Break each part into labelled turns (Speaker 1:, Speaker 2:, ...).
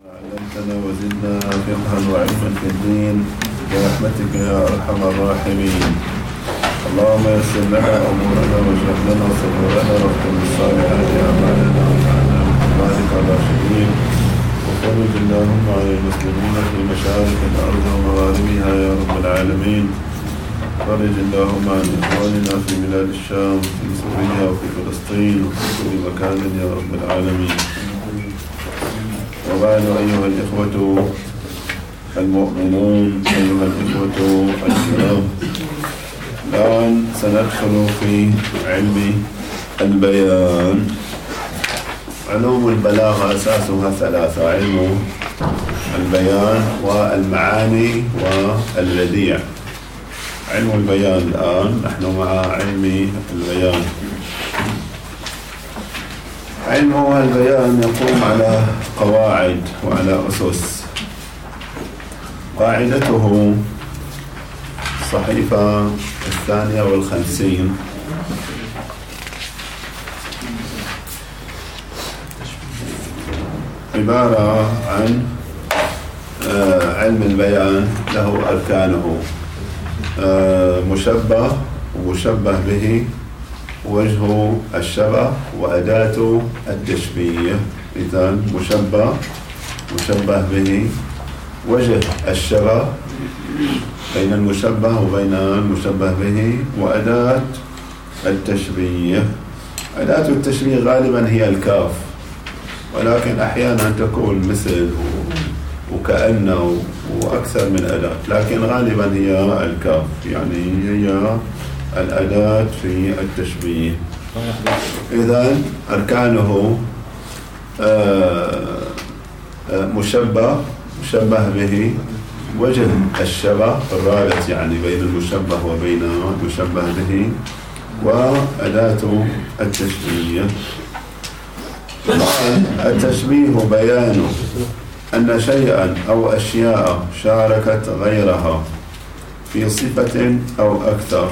Speaker 1: علمتنا وزدنا فقها وعلما في الدين برحمتك يا أرحم الراحمين. اللهم يسر لنا أمورنا واجعل لنا صبورنا واختم بالصالحات أعمالنا واجعلنا من عبادك الراشدين. وفرج اللهم عن المسلمين في مشارق الأرض ومغاربها يا رب العالمين. فرج اللهم عن إخواننا في بلاد الشام في سوريا وفي فلسطين وفي كل مكان يا رب العالمين. وبعد أيها الإخوة المؤمنون، أيها الإخوة الكرام، الآن سندخل في علم البيان. علوم البلاغة أساسها ثلاثة: علم البيان والمعاني والبديع. علم البيان الآن نحن مع علم البيان. علم البيان يقوم على قواعد وعلى أسس. قاعدته الصحيفة 52 عبارة عن علم البيان له أركانه: مشبه ومشبه به، وجه الشبه، وأداة التشبيه. إذن مشبه، مشبه به، وجه الشبه بين المشبه وبين المشبه به، وأداة التشبيه. أداة التشبيه غالبا هي الكاف، ولكن أحيانا تكون مثل وكأن وأكثر من أداة، لكن غالبا هي الكاف، يعني هي الأداة في التشبيه. إذن أركانه مشبه، مشبه به، وجه الشبه الرابط يعني بين المشبه وبين المشبه به، وأداة التشبيه. التشبيه بيان أن شيئا أو أشياء شاركت غيرها في صفة أو أكثر،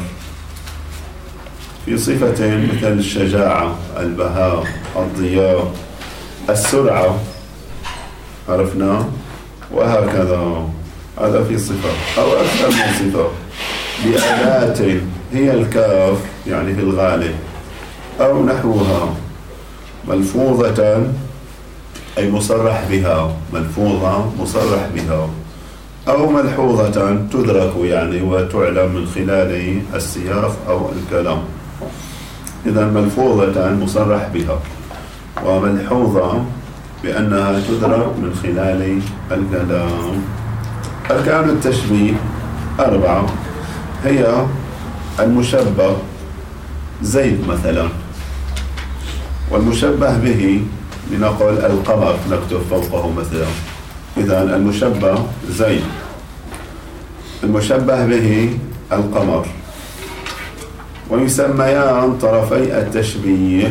Speaker 1: في صفة مثل الشجاعة، البهاء، الضياء، السرعة، عرفنا، وهكذا. هذا في صفة أو أكثر من صفة، بأداة هي الكاف يعني في الغالب، أو نحوها، ملفوظة أي مصرح بها، ملفوظة مصرح بها، أو ملحوظة تدرك يعني وتعلم من خلال السياق أو الكلام. إذا ملفوظة مصرح بها، وملحوظة بأنها تدرك من خلال الكلام. أركان التشبيه 4: هي المشبه زيد مثلا، والمشبه به لنقول القمر، نكتب فوقه مثلا. إذا المشبه زيد، المشبه به القمر. ويسميان طرفي التشبيه.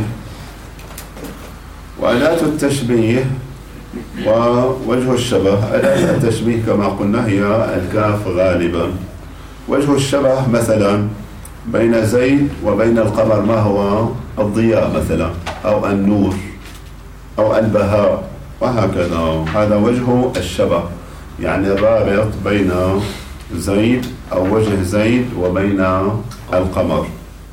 Speaker 1: وأداة التشبيه ووجه الشبه. أداة التشبيه كما قلنا هي الكاف غالبا. وجه الشبه مثلا بين زيد وبين القمر ما هو؟ الضياء مثلا، أو النور، أو البهاء، وهكذا. هذا وجه الشبه، يعني الرابط بين زيد أو وجه زيد وبين القمر.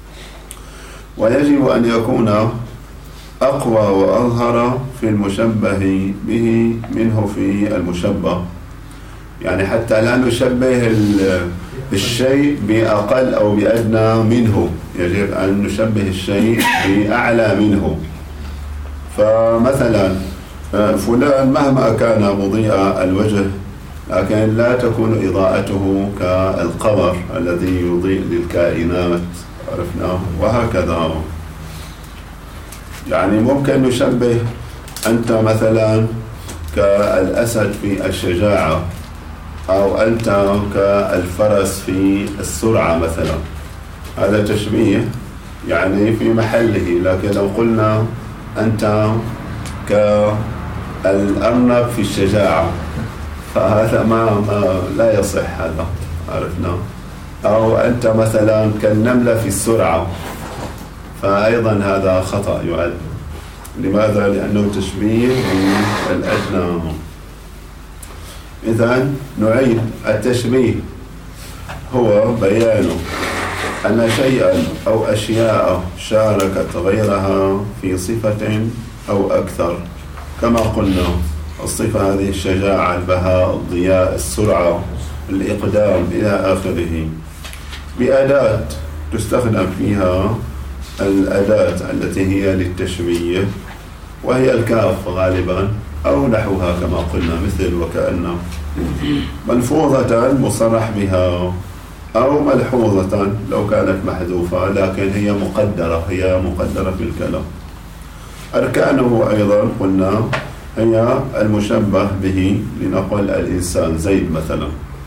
Speaker 1: ويجب أن يكون أقوى وأظهر في المشبه به منه في المشبه، يعني حتى لا نشبه الشيء بأقل أو بأدنى منه، يجب أن نشبه الشيء بأعلى منه. فمثلا فلان مهما كان مضيء الوجه، لكن لا تكون إضاءته كالقمر الذي يضيء للكائنات، عرفنا، وهكذا. يعني ممكن نشبه أنت مثلا كالأسد في الشجاعة، أو أنت كالفرس في السرعة مثلا. هذا تشبيه يعني في محله. لكن لو قلنا أنت كالأرنب في الشجاعة، فهذا ما لا يصح، هذا عرفنا. أو أنت مثلا كالنملة في السرعة، فأيضا هذا خطأ يعد. لماذا؟ لأنه تشبيه بالأدنى. إذن نعيد التشبيه هو بيان أن شيئا أو أشياء شاركت غيرها في صفة أو أكثر، كما قلنا الصفة هذه الشجاعة، البهاء، الضياء، السرعة، الإقدام إلى آخره، بأداة تستخدم فيها الأداة التي هي للتشبيه، وهي الكاف غالبا أو نحوها كما قلنا، مثل وكأن، ملفوظة مصرح بها أو ملحوظة لو كانت محذوفة لكن هي مقدرة في الكلام. أركانه أيضا قلنا هي المشبه به، لنقل الإنسان زيد مثلا،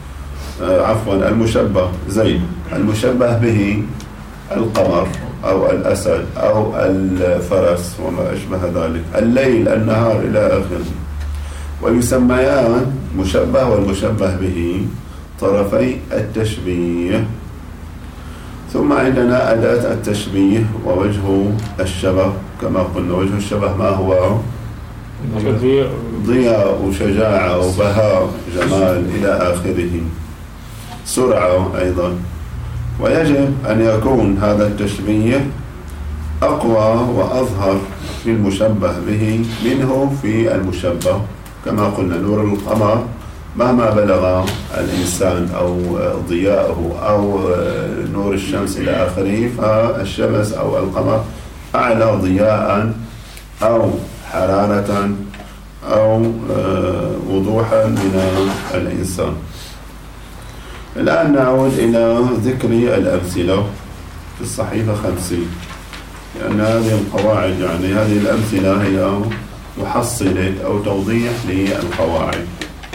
Speaker 1: المشبه زيد، المشبه به القمر أو الأسد أو الفرس وما أشبه ذلك، الليل، النهار إلى آخره. ويسميان مشبه والمشبه به طرفي التشبيه. ثم عندنا أداة التشبيه ووجه الشبه، كما قلنا وجه الشبه ما هو؟ ضياء وشجاعة وبهاء جمال إلى آخره، سرعة أيضا. ويجب أن يكون هذا التشبيه أقوى وأظهر في المشبه به منه في المشبه، كما قلنا نور القمر مهما بلغ الإنسان أو ضياءه أو نور الشمس إلى آخره، فالشمس أو القمر أعلى ضياء أو حرارة أو وضوحا من الإنسان. الآن نعود إلى ذكر الأمثلة في الصحيفة 50، لأن هذه القواعد يعني هذه الأمثلة هي محصلة أو توضيح للقواعد.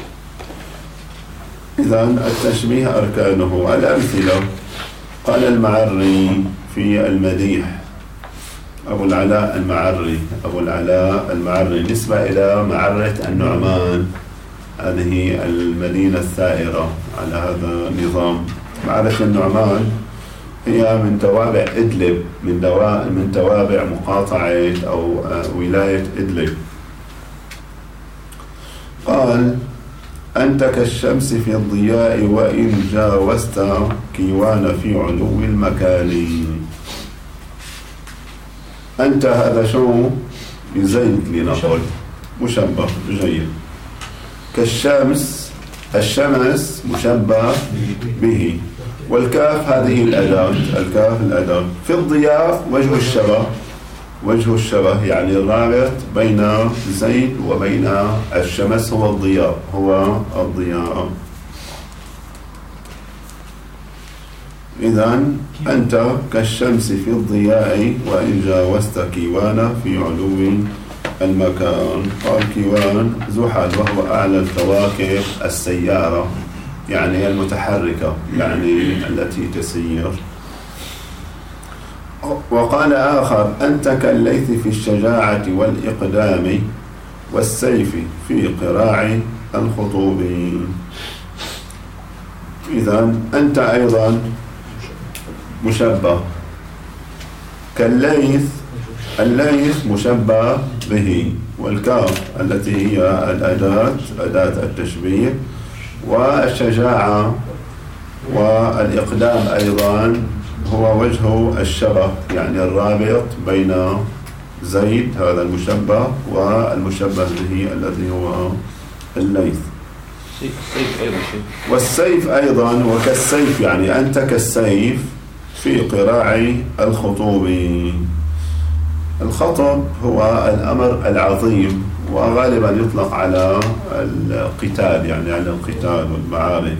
Speaker 1: إذن التشبيه أركانه. الأمثلة قال المعري في المديح، أبو العلاء المعري نسبة إلى معرة النعمان، هذه المدينة الثائرة على هذا النظام. معرة النعمان هي من توابع إدلب، من توابع مقاطعة أو ولاية إدلب. قال أنت كالشمس في الضياء وإن جاوزت كيوان في علو المكان. أنت هذا شو بزيد لنقول مشبه جيد. كالشمس، الشمس مشبه به، والكاف هذه الأداة، الأداة. في الضياء وجه الشبه يعني الرابط بين زيد وبين الشمس هو الضياء. إذن أنت كالشمس في الضياء وإن جاوزت كيوان في علو المكان. قال كيوان زحل وهو أعلى الكواكب السيارة، يعني المتحركة، يعني التي تسير. وقال آخر أنت كالليث في الشجاعة والإقدام والسيف في قراع الخطوب. إذن أنت أيضا مشبه كالليث، الليث مشبه به، والكاف التي هي أداة التشبيه، والشجاعة والإقدام أيضا هو وجه الشبه، يعني الرابط بين زيد هذا المشبه والمشبه به الذي هو الليث. والسيف أيضا وكالسيف، يعني أنت كالسيف في قراع الخطوب. الخطب هو الأمر العظيم، وغالبا يطلق على القتال، يعني على القتال والمعارك.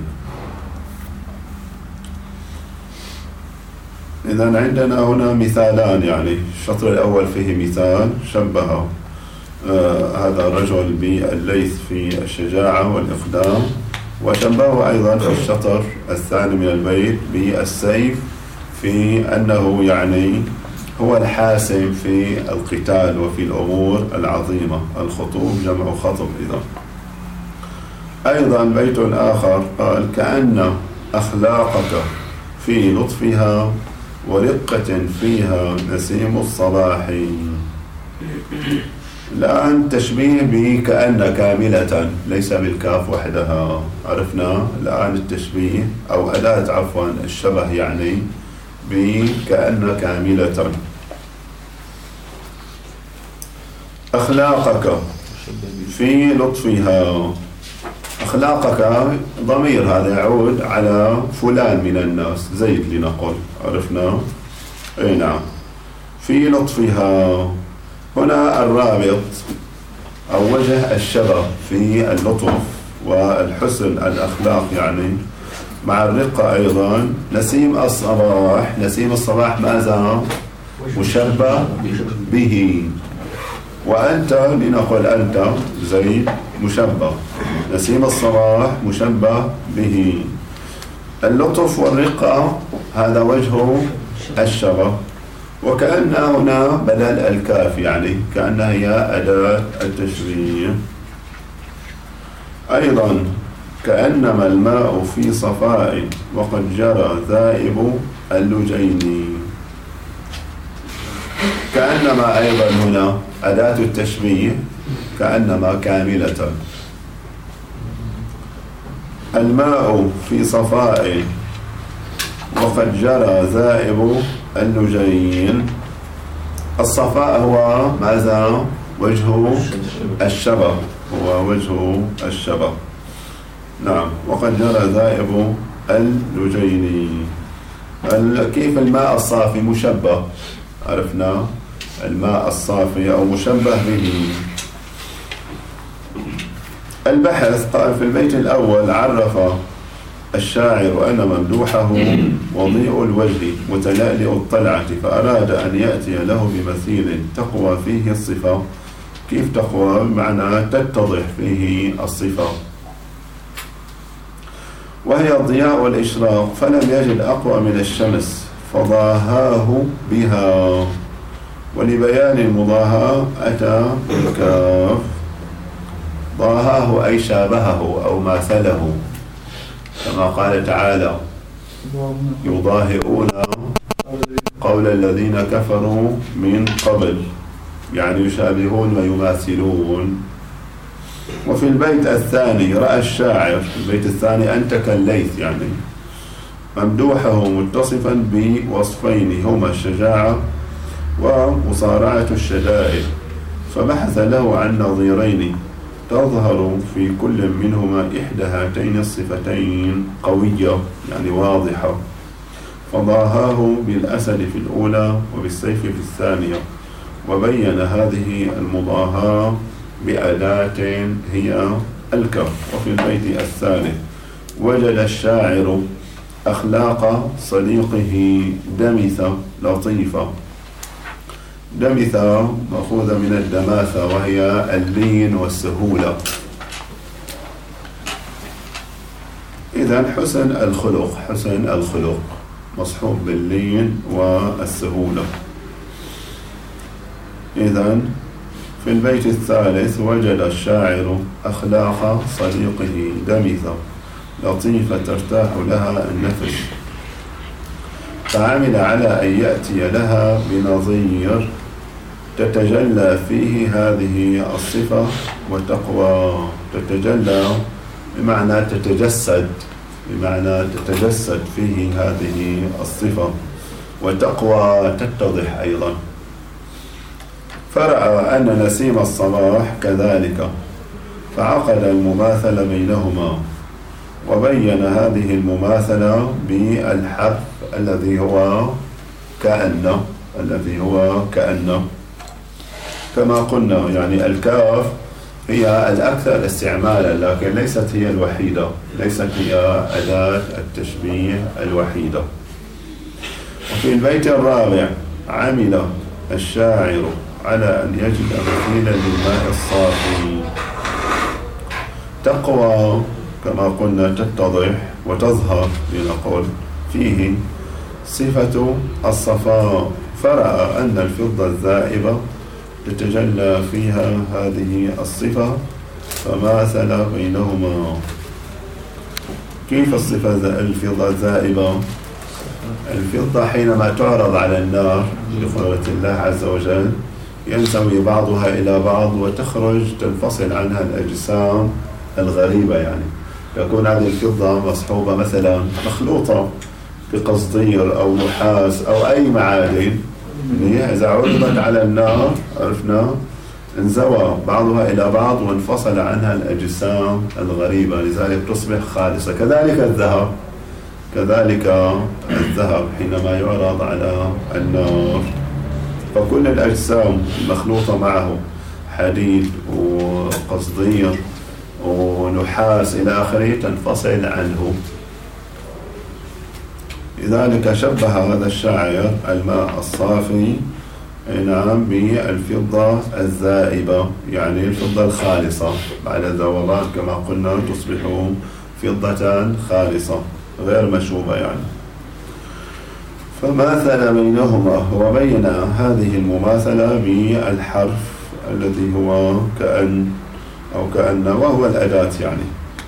Speaker 1: إذن عندنا هنا مثالان، يعني الشطر الأول فيه مثال شبه هذا الرجل بالليث في الشجاعة والإقدام، وشبهه أيضا في الشطر الثاني من البيت بالسيف في أنه يعني هو الحاسم في القتال وفي الأمور العظيمة. الخطوب جمع خطب. إذا أيضا بيت آخر قال كأن أخلاقك في لطفها ورقة فيها نسيم الصباح. الآن تشبيه بكأن كاملة، ليس بالكاف وحدها. عرفنا الآن التشبيه أو أداة عفوا الشبه يعني بكأن كاملة. أخلاقك في لطفها. أخلاقك ضمير هذا يعود على فلان من الناس، زيد لنقل. عرفنا؟ أي نعم. في لطفها هنا الرابط أو وجه الشبه في اللطف والحسن الأخلاق يعني مع الرقة أيضا. نسيم الصباح، نسيم الصباح ماذا؟ مشبه به. وأنت لنقل أنت زيد مشبه. نسيم الصباح مشبه به. اللطف والرقة هذا وجه الشبه. وكأن هنا بدل الكاف يعني كأنها هي أداة التشبيه. أيضا كأنما الماء في صفاء وقد جرى ذائب اللجين. كأنما أيضا هنا أداة التشبيه، كأنما كاملة. الماء في صفاء وقد جرى ذائب اللجين. الصفاء هو ماذا؟ وجه الشبه، هو وجه الشبه. نعم. وقد جرى ذائب اللجين. كيف الماء الصافي مشبه؟ عرفنا الماء الصافي أو مشبه به. البحث قال في البيت الأول عرف الشاعر أن ممدوحه وضيء الوجه متلألئ الطلعة، فأراد أن يأتي له بمثيل تقوى فيه الصفة. كيف تقوى؟ بمعنى تتضح فيه الصفة. وهي الضياء والإشراق، فلم يجد أقوى من الشمس فضاهاه بها. ولبيان المضاهاة أتى بالكاف. ضاهاه أي شابهه أو ماثله، كما قال تعالى يضاهئون قول الذين كفروا من قبل، يعني يشابهون ويماثلون. وفي البيت الثاني رأى الشاعر، في البيت الثاني أنت كالليث يعني ممدوحه متصفا بوصفين هما الشجاعة ومصارعة الشدائد، فبحث له عن نظيرين تظهر في كل منهما إحدى هاتين الصفتين قوية يعني واضحة، فضاهاه بالأسد في الأولى وبالسيف في الثانية، وبين هذه المضاهاة بأداة هي الكف. وفي البيت الثالث وجد الشاعر أخلاق صديقه دمثة لطيفة. دمثة مأخوذة من الدماثة وهي اللين والسهولة. إذن حسن الخلق، حسن الخلق مصحوب باللين والسهولة. إذن في البيت الثالث وجد الشاعر أخلاق صديقه دمثة لطيفة ترتاح لها النفس، فعمل على أن يأتي لها بنظير تتجلى فيه هذه الصفة وتقوى. تتجلى بمعنى تتجسد، بمعنى تتجسد فيه هذه الصفة، وتقوى تتضح أيضا. فرأى أن نسيم الصباح كذلك، فعقد المماثلة بينهما، وبين هذه المماثلة بالحرف الذي هو كأن، الذي هو كأن كما قلنا. يعني الكاف هي الأكثر استعمالا لكن ليست هي الوحيدة، ليست هي أداة التشبيه الوحيدة. وفي البيت الرابع عمل الشاعر على أن يجد مثيلا للماء الصافي. تقوى كما قلنا تتضح وتظهر لنقول فيه صفة الصفاء، فرأى أن الفضة الذائبة تتجلى فيها هذه الصفة فماثل بينهما. كيف الصفة الفضة الذائبة؟ الفضة حينما تعرض على النار بقدرة الله عز وجل ينزوي بعضها إلى بعض وتخرج تنفصل عنها الأجسام الغريبة. يعني تكون هذه الفضة مصحوبة مثلا مخلوطة بقصدير أو نحاس أو أي معادن، إذا عرضت على النار عرفنا انزوى بعضها إلى بعض وانفصل عنها الأجسام الغريبة، لذلك تصبح خالصة. كذلك الذهب حينما يعرض على النار، فكل الأجسام المخلوطة معه حديد وقصدير ونحاس إلى آخره تنفصل عنه. لذلك شبه هذا الشاعر الماء الصافي بالفضة الذائبة، يعني الفضة الخالصة بعد الذوبان كما قلنا تصبح فضة خالصة غير مشوبة يعني. فماثل بينهما وبين هذه المماثلة بالحرف الذي هو كأن أو كأن، وهو الأداة يعني.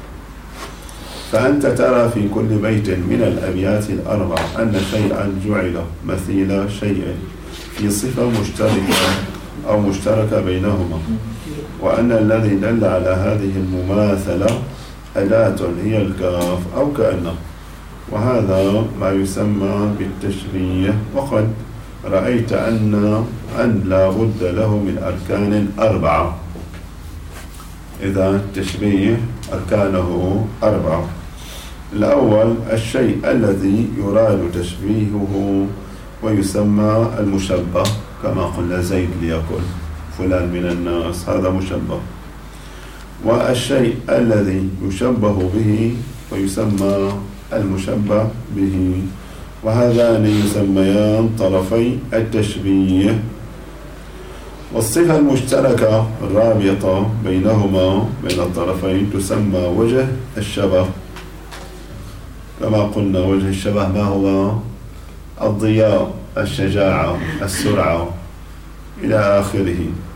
Speaker 1: فأنت ترى في كل بيت من الأبيات الأربع أن شيئا جعل مثيل شيء في صفة مشتركة أو مشتركة بينهما، وأن الذي دل على هذه المماثلة أداة هي الكاف أو كأن، وهذا ما يسمى بالتشبيه. وقد رأيت أن لا بد له من أركان 4. إذا التشبيه أركانه 4. الأول الشيء الذي يراد تشبيهه ويسمى المشبه، كما قلنا زيد ليكن فلان من الناس، هذا مشبه. والشيء الذي يشبه به ويسمى المشبه به، وهذان يسميان طرفي التشبيه. والصفة المشتركة الرابطة بينهما بين الطرفين تسمى وجه الشبه، كما قلنا وجه الشبه ما هو؟ الضياء، الشجاعة، السرعة إلى آخره.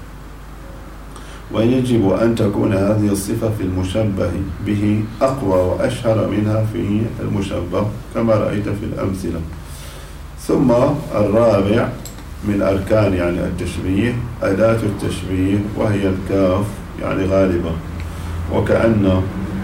Speaker 1: ويجب أن تكون هذه الصفة في المشبه به أقوى وأشهر منها في المشبه كما رأيت في الأمثلة. ثم الرابع من أركان يعني التشبيه أداة التشبيه، وهي الكاف يعني غالبا، وكأن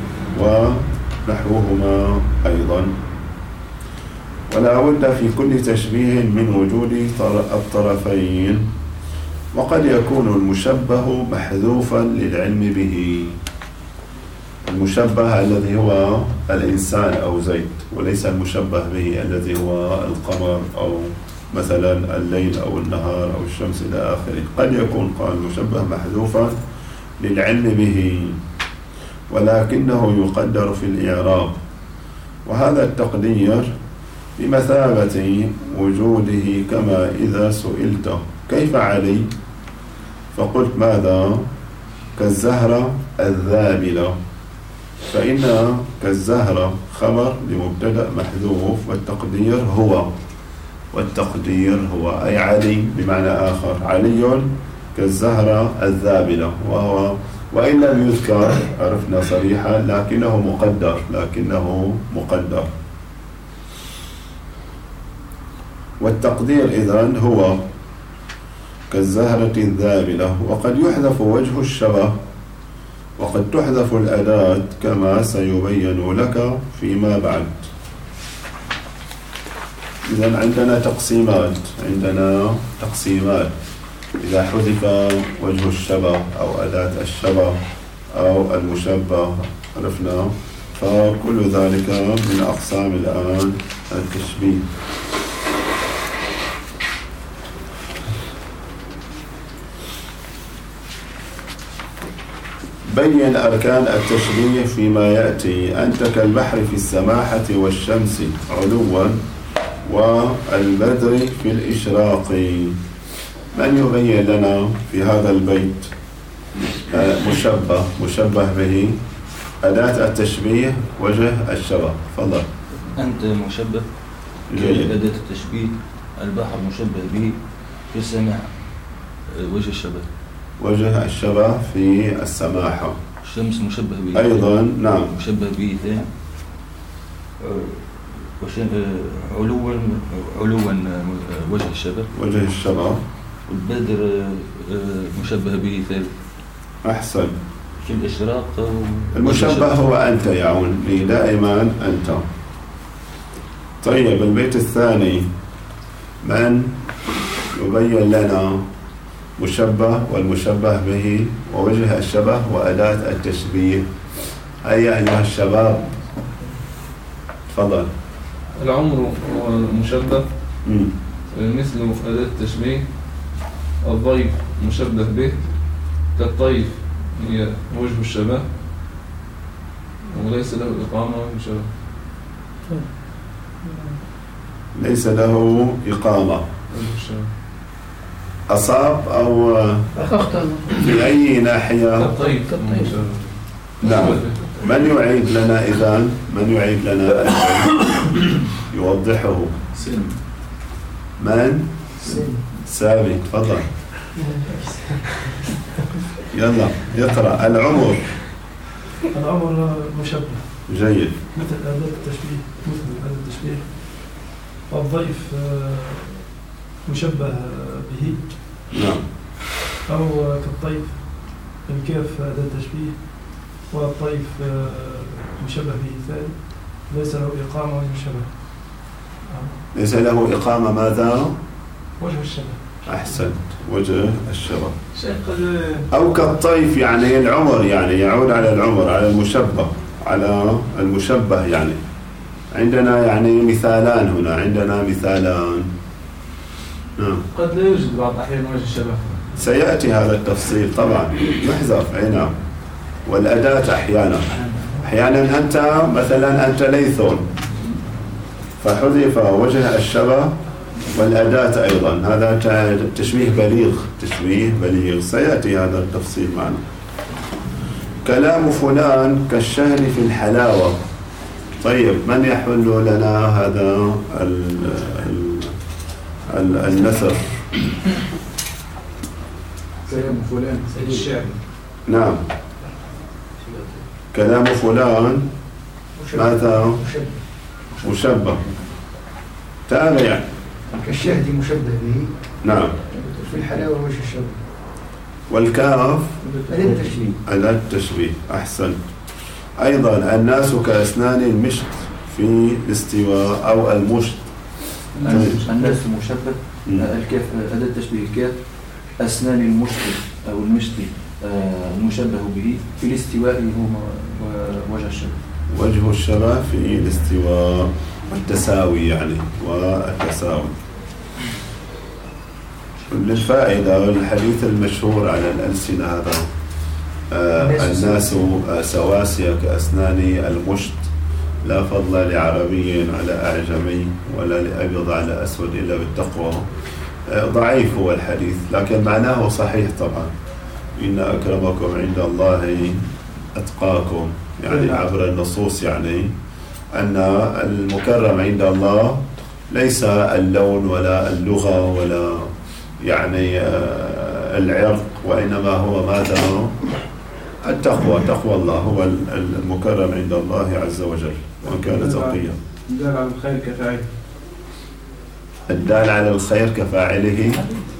Speaker 1: ونحوهما أيضا. ولا بد في كل تشبيه من وجود الطرفين، وقد يكون المشبه محذوفا للعلم به. المشبه الذي هو الإنسان أو زيد، وليس المشبه به الذي هو القمر أو مثلا الليل أو النهار أو الشمس إلى آخره. قد يكون قال المشبه محذوفا للعلم به، ولكنه يقدر في الإعراب، وهذا التقدير بمثابة وجوده. كما إذا سئلت كيف علي فقلت ماذا؟ كالزهرة الذابلة، فإن كالزهرة خبر لمبتدأ محذوف، والتقدير هو أي علي بمعنى آخر، علي كالزهرة الذابلة، وإن لم يذكر عرفنا صريحا لكنه مقدر. والتقدير إذن هو كالزهرة الذابلة. وقد يحذف وجه الشبه، وقد تحذف الأداة كما سيبين لك فيما بعد. إذن عندنا تقسيمات. إذا حذف وجه الشبه أو أداة الشبه أو المشبه عرفنا، فكل ذلك من أقسام الآن التشبيه. بين أركان التشبيه فيما يأتي. أنت كالبحر في السماحة والشمس علوا والبدر في الإشراق. من يبين لنا في هذا البيت مشبه به أداة التشبيه وجه الشبه؟ فضل.
Speaker 2: أنت مشبه أداة التشبيه، البحر مشبه به في السماحة
Speaker 1: وجه الشبه في السماحة.
Speaker 2: الشمس مشبه به
Speaker 1: أيضا، نعم
Speaker 2: مشبه به ثاني. علوا وجه الشبه والبدر مشبه به ثالث.
Speaker 1: أحسن.
Speaker 2: في الإشراق
Speaker 1: المشبه هو أنت يعون لي دائما أنت. طيب البيت الثاني من يبين لنا مشبه والمشبه به ووجه الشبه وأداة التشبيه. أي أيها الشباب تفضل.
Speaker 3: العمر هو المشبه مثل أداة التشبيه. الضيف مشبه به كالطيف هي وجه الشبه وليس له إقامة وجه شبه.
Speaker 1: ليس له إقامة. أصاب أو في أي ناحية؟
Speaker 3: كالطيف.
Speaker 1: نعم. من يعيد لنا إذن؟ من يعيد لنا يوضحه؟ من؟ سامي تفضل. يلا يقرأ. العمر
Speaker 4: مشبه.
Speaker 1: جيد.
Speaker 4: مثل أداة التشبيه. والضيف مشبه به.
Speaker 1: نعم.
Speaker 4: أو كالطيف. الكاف أداة التشبيه والطيف مشبه به ثاني ليس له إقامة وجه الشبه.
Speaker 1: ليس له إقامة ماذا؟
Speaker 4: وجه الشبه.
Speaker 1: أحسنت. وجه الشبه. أو كالطيف يعني العمر يعني يعود على العمر على المشبه على المشبه يعني. عندنا يعني مثالان هنا. عندنا مثالان.
Speaker 4: قد لا يوجد بعض الأحيان وجه الشبه.
Speaker 1: سيأتي هذا التفصيل طبعا يحذف. أي نعم. والأداة أحيانا أنت مثلا أنت ليث فحذف وجه الشبه والأداة أيضا. هذا تشبيه بليغ. سيأتي هذا التفصيل معنا. كلام فلان كالشهر في الحلاوة. طيب من يحل لنا هذا النثر؟
Speaker 4: كلام فلان سيد الشعر.
Speaker 1: نعم. كلام فلان ماذا؟ مشبه. تابع.
Speaker 4: كالشهد مشبه به.
Speaker 1: نعم.
Speaker 4: في الحلاوة وجه الشبه.
Speaker 1: والكاف أداة التشبيه. أحسن. أيضا الناس كأسنان المشط في الاستواء أو المشط.
Speaker 2: الناس مشبه. الكاف أداة التشبيه الكاف. أسنان المشط أو المشط المشبه به في الاستواء هو وجه الشبه.
Speaker 1: وجه الشبه في الاستواء والتساوي يعني والتساوي. للفائدة الحديث المشهور على الألسنة هذا الناس سواسية كأسنان المشط لا فضل لعربي على أعجمي ولا لأبيض على أسود إلا بالتقوى. ضعيف هو الحديث لكن معناه صحيح طبعا. إن أكرمكم عند الله أتقاكم يعني عبر النصوص يعني أن المكرم عند الله ليس اللون ولا اللغة ولا يعني العرق وإنما هو ماذا؟ التقوى. تقوى الله هو المكرم عند الله عز وجل وإن كان تقيا.
Speaker 4: الدال على الخير كفاعله.
Speaker 1: الدال على الخير كفاعله.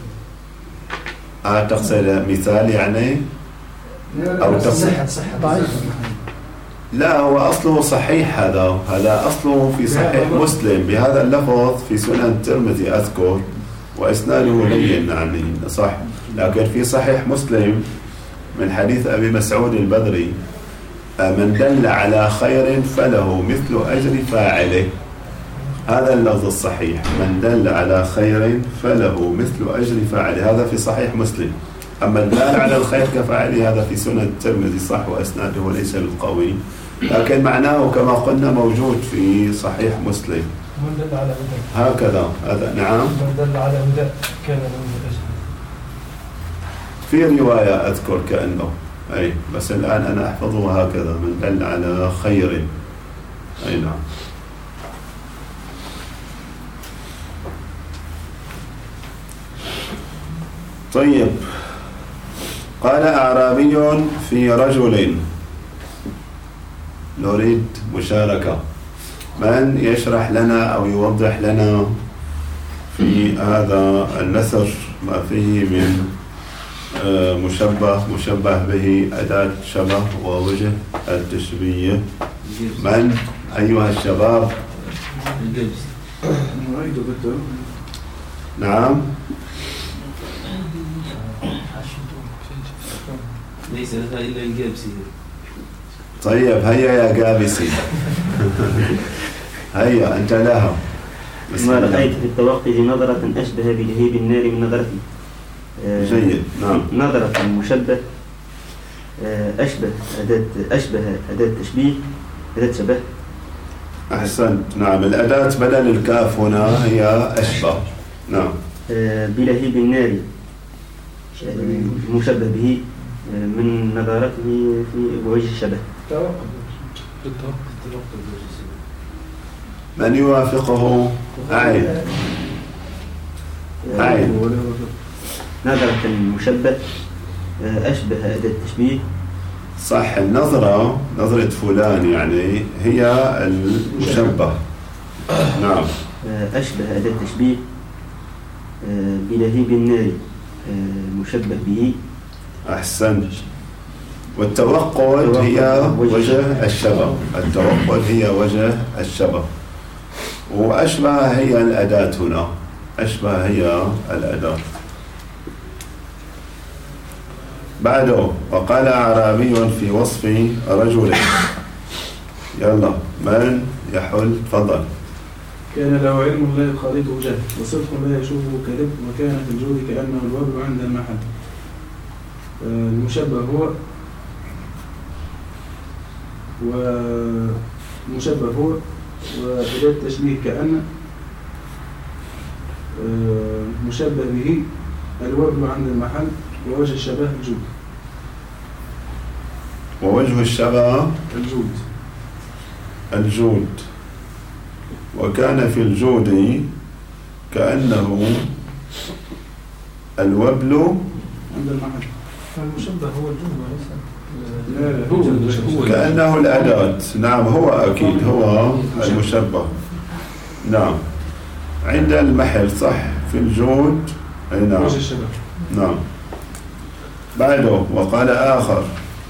Speaker 1: تقصد مثال يعني أو
Speaker 4: صحة
Speaker 1: لا هو أصله صحيح. هذا أصله في صحيح مسلم بهذا اللفظ في سنن الترمذي أذكر وإسناده لين يعني صح. لكن في صحيح مسلم من حديث أبي مسعود البدري من دل على خير فله مثل أجر فاعله. هذا اللفظ الصحيح. من دل على خير فله مثل أجر فاعله. هذا في صحيح مسلم. أما الدال على الخير كفاعله هذا في سنن الترمذي صح وأسناده ليس بالقوي لكن معناه كما قلنا موجود في صحيح مسلم.
Speaker 4: من دل على هدى.
Speaker 1: هكذا هذا نعم.
Speaker 4: من دل على هدى كان له أجر.
Speaker 1: في رواية أذكر كأنه أي بس الآن أنا أحفظه هكذا. من دل على خير. أي نعم. طيب. قال أعرابي في رجل. نريد مشاركة. من يشرح لنا أو يوضح لنا في هذا النثر ما فيه من مشبه به، أداة شبه ووجه التشبيه. من أيها الشباب؟ نعم.
Speaker 5: ليس لها إلا الجابسي.
Speaker 1: طيب هيا يا جابسي. هيا أنت لها.
Speaker 6: ما رأيت في التوقف نظرة أشبه بلهيب النار من نظرتي.
Speaker 1: جيد. نعم.
Speaker 6: نظرة المشبه أشبه أداة تشبيه، أداة شبه.
Speaker 1: أحسنت. نعم، الأداة بدل الكاف هنا هي أشبه. نعم.
Speaker 6: بلهيب النار مشبه به من نظرته في وجه الشبه.
Speaker 1: من يوافقه؟ عين.
Speaker 6: نظرة المشبه أشبه أداة تشبيه.
Speaker 1: صح، النظرة نظرة فلان يعني هي المشبه. نعم.
Speaker 6: أشبه أداة تشبيه بلهيب النار مشبه به.
Speaker 1: أحسنت. والتوقد هي وجه الشبه. التوقد هي وجه الشبه، وأشبه هي الأداة هنا. أشبه هي الأداة. بعده وقال أعرابي في وصف رجل. يلا من يحل؟ تفضل.
Speaker 7: كان له علم لا يخالطه جهل، وصدق لا يشوفه كذب، وكان في الجود كأنه الوبل عند المحل. المشبه هو وأداة تشبيه كأن مشبه به الوبل عند المحل، ووجه الشبه الجود.
Speaker 1: ووجه الشبه الجود. وكان في الجود كأنه الوبل
Speaker 7: عند المحل.
Speaker 4: المشبه هو الجود
Speaker 7: لا هو
Speaker 1: كأنه الأداة. نعم، هو أكيد هو المشبه. نعم، عند المحل. صح، في الجود. أي نعم.
Speaker 7: وجه الشبه.
Speaker 1: نعم. بعده وقال آخر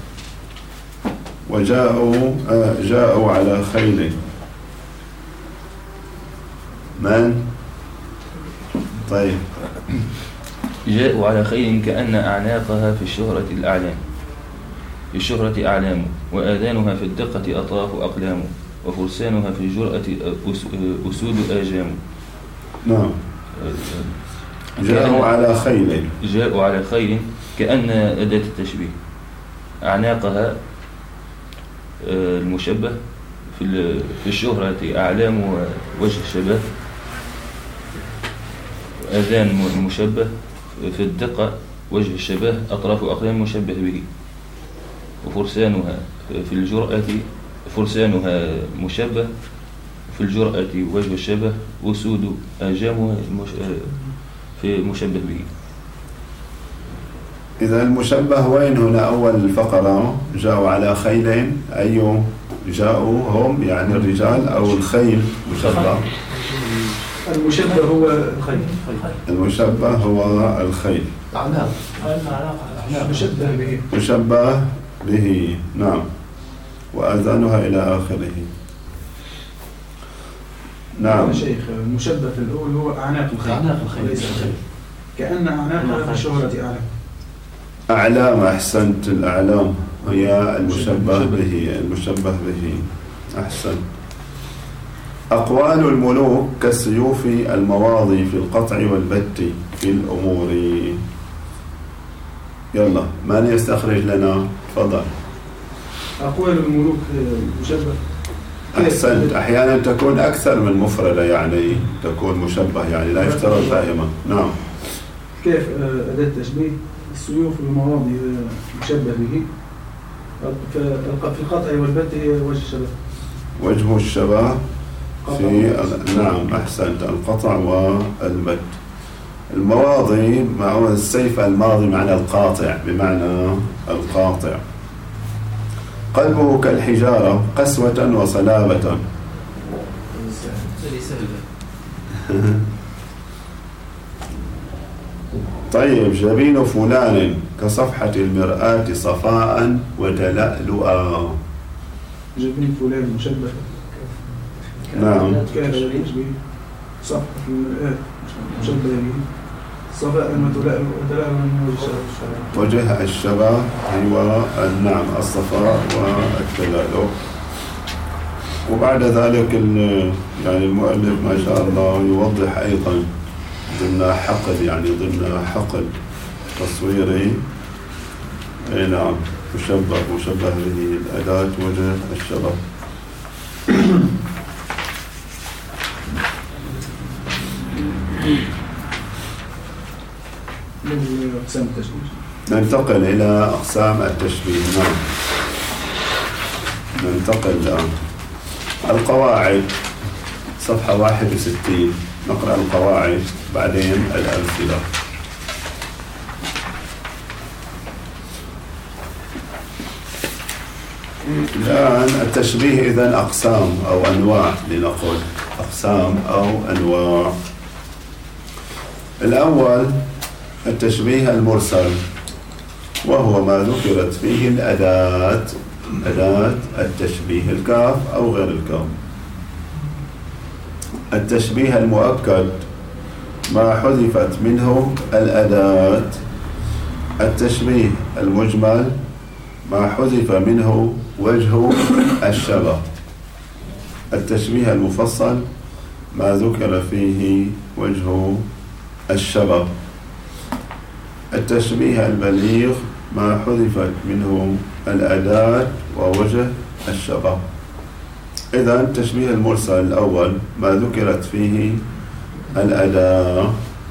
Speaker 1: جاءوا على خيل. من؟ طيب.
Speaker 5: جاءوا على خيل كأن أعناقها في الشهرة أعلام، وآذانها في الدقة أطراف أقلام، وفرسانها في الجرأة أسود آجام.
Speaker 1: نعم. جاءوا على خيل
Speaker 5: كأن أداة التشبيه. أعناقها المشبه في الشهرة أعلام ووجه الشبه، أذان المشبه في الدقة وجه الشبه، أطراف أقلام مشبه به. وفرسانها في الجرأة فرسانها مشبه في الجرأة وجه الشبه، أسود آجامها في مشبه به.
Speaker 1: إذا المشبه وين هنا؟ أول الفقرة جاءوا على خيل. أي جاءوا هم يعني الرجال أو الخيل مشبه؟
Speaker 7: المشبه هو الخيل.
Speaker 1: المشبه هو الخيل. مشبه به. نعم. وأذانها إلى آخره. نعم
Speaker 7: يا شيخ. المشبه في الأول هو أعناق الخيل وليس الخيل. كأن أعناقها في الشهرة
Speaker 1: أعلام. أحسنت. الأعلام هي المشبه به. أحسن. أقوال الملوك كالسيوف المواضي في القطع والبت في الأمور. يلا من يستخرج لنا؟ تفضل.
Speaker 7: أقوال الملوك مشبه.
Speaker 1: أحسنت. أحيانا تكون أكثر من مفردة، يعني تكون مشبه، يعني لا يفترض دائما. نعم.
Speaker 7: كيف أداة تشبيه؟ السيوف المواضي مشبه به، في القطع والبت هي وجه الشبه.
Speaker 1: وجه الشبه في نعم. أحسنت. القطع والبت. المواضي مع السيف الماضي معنى القاطع، بمعنى القاطع. قلبه كالحجارة قسوة وصلابة. طيب جبين فلان كصفحة المرآة صفاء وتلألؤا.
Speaker 7: جبين فلان مشبه.
Speaker 1: نعم.
Speaker 7: كان تشبيه صفحة المرآة مشبه به صفاء وتلألؤا من
Speaker 1: وجه الشبه هو النعم الصفاء والتلألؤ. وبعد ذلك يعني المؤلف ما شاء الله يوضح أيضا ضمن حقل، يعني ضمن حقل تصويري نعم مشبه به الأداة وجه الشبه.
Speaker 7: من أقسام التشبيه.
Speaker 1: ننتقل إلى أقسام التشبيه. نعم ننتقل الآن القواعد صفحة 61. نقرأ القواعد بعدين الأمثلة. الآن التشبيه إذن أقسام أو أنواع، لنقول أقسام أو أنواع. الأول التشبيه المرسل، وهو ما ذكرت فيه الأداة، أداة التشبيه الكاف أو غير الكاف. التشبيه المؤكد ما حذفت منه الأداة. التشبيه المجمل ما حذف منه وجه الشبه. التشبيه المفصل ما ذكر فيه وجه الشبه. التشبيه البليغ ما حذفت منه الأداة ووجه الشبه. إذن التشبيه المرسل الأول ما ذكرت فيه الأداة.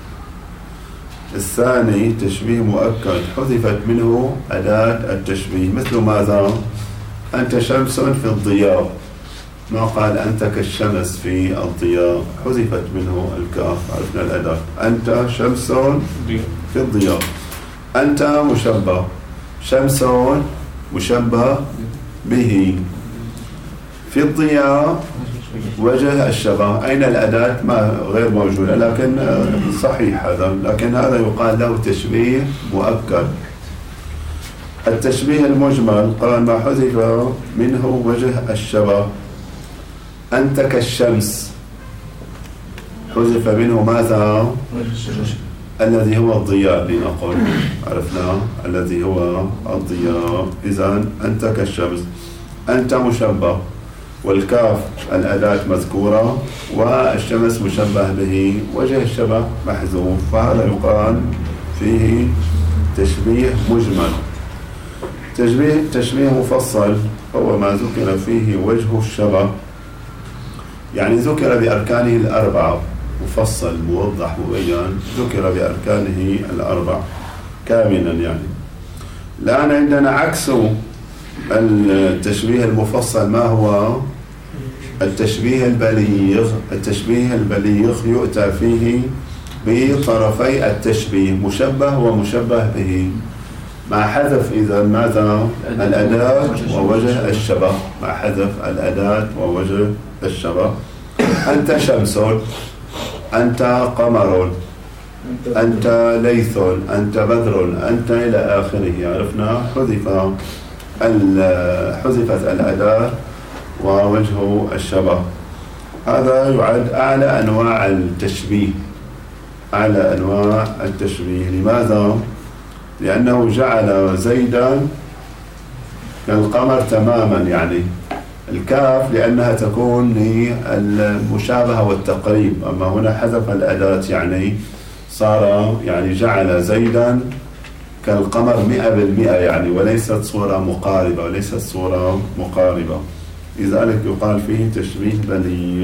Speaker 1: الثاني تشبيه مؤكد حذفت منه أداة التشبيه، مثل ماذا؟ أنت شمس في الضياء، ما قال أنت كالشمس في الضياء، حذفت منه الكاف، عرفنا الأداة. أنت شمس في الضياء، أنت مشبه، شمس مشبه به، في الضياء وجه الشبه. أين الأداة؟ ما غير موجودة، لكن صحيح هذا، لكن هذا يقال له تشبيه مؤكد. التشبيه المجمل قال ما حذف منه وجه الشبه. أنت كالشمس حذف منه ماذا؟ الذي هو الضياء، لنقول عرفنا الذي هو الضياء. إذن أنت كالشمس، أنت مشبه، والكاف الأداة مذكورة، والشمس مشبه به، وجه الشبه محذوف، فهذا يقال فيه تشبيه مجمل. تشبيه مفصل هو ما ذكر فيه وجه الشبه، يعني ذكر بأركانه الأربعة، مفصل موضح مبين، ذكر بأركانه الأربعة كاملا يعني. الآن عندنا عكس التشبيه المفصل، ما هو؟ التشبيه البليغ. التشبيه البليغ يؤتى فيه بطرفي التشبيه، مشبه ومشبه به، مع حذف إذا ماذا؟ الأداة ووجه الشبه، مع حذف الأداة ووجه الشبه. أنت شمس، أنت قمر، أنت ليث، أنت بدر، أنت إلى آخره، عرفنا. حذفت الأداة ووجه الشبه. هذا يعد أعلى أنواع التشبيه، أعلى أنواع التشبيه. لماذا؟ لأنه جعل زيدا كالقمر تماما، يعني الكاف لأنها تكون للمشابهة والتقريب، أما هنا حذف الأداة، يعني صار يعني جعل زيدا كالقمر 100%، يعني وليست صورة مقاربة، وليست صورة مقاربة، لذلك يقال فيه تشبيه بليغ.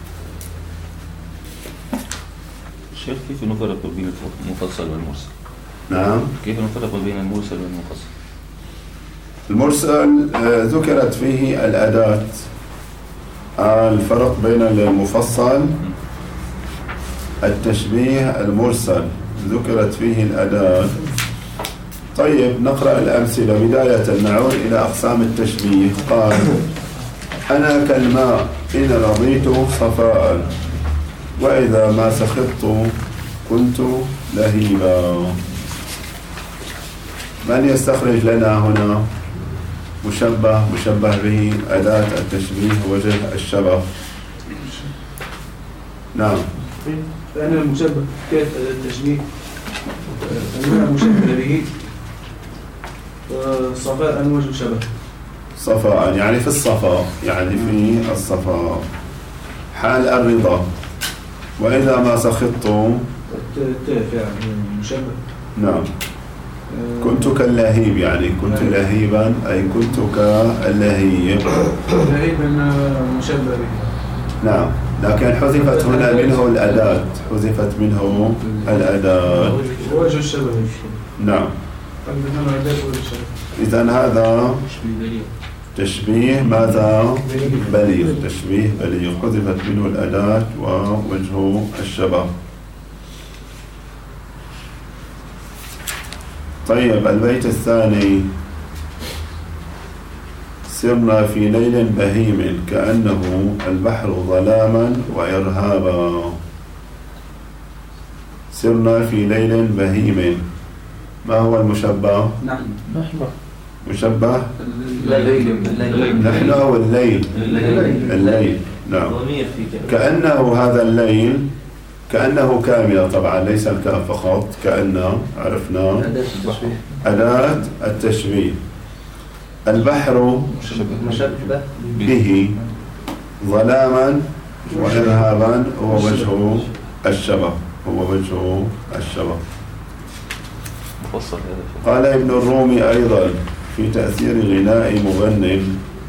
Speaker 5: شيخ كيف نفرق بين المفصل والمرسل؟
Speaker 1: نعم،
Speaker 5: كيف نفرق بين المرسل والمفصل؟
Speaker 1: المرسل ذكرت فيه الأداة. الفرق بين المفصل، التشبيه المرسل ذكرت فيه الأداة. طيب نقرأ الأمثلة. بداية نعود إلى أقسام التشبيه. قال أنا كالماء إن رضيت صفاء، وإذا ما سخطت كنت لهيبا. من يستخرج لنا هنا مشبه به أداة التشبيه وجه الشبه؟ نعم.
Speaker 7: فأنا المشبه كيف أداة التشبيه فأنا مشبه به صفاء وجه الشبه.
Speaker 1: صفاء يعني في الصفاء، يعني في الصفاء حال الرضا. وإذا ما سخطت
Speaker 7: يعني مشبه.
Speaker 1: نعم. كنت كاللهيب، يعني كنت لهيبا أي كنت كاللهيب.
Speaker 7: لهيبا مشبه به.
Speaker 1: نعم، لكن حذفت هنا منه الأداة، حذفت منه الأداة
Speaker 7: وجه الشبه.
Speaker 1: نعم. إذن هذا تشبيه ماذا؟ بليغ. تشبيه بليغ، حذفت منه الأداة ووجه الشبه. طيب البيت الثاني: سرنا في ليل بهيم كأنه البحر ظلاما وإرهابا. سرنا في ليل بهيم، ما هو المشبه؟
Speaker 2: نحن
Speaker 1: مشبه
Speaker 2: الليل.
Speaker 1: نحن أو الليل؟ الليل. نعم. كأنه هذا الليل، كأنه كاملة طبعا، ليس الكاف فقط. كأن عرفنا أداة التشبيه. البحر
Speaker 2: مشبه
Speaker 1: به، ظلاما وإرهابا هو وجه الشبه، هو وجه الشبه. قال ابن الرومي أيضا في تأثير غناء مغن.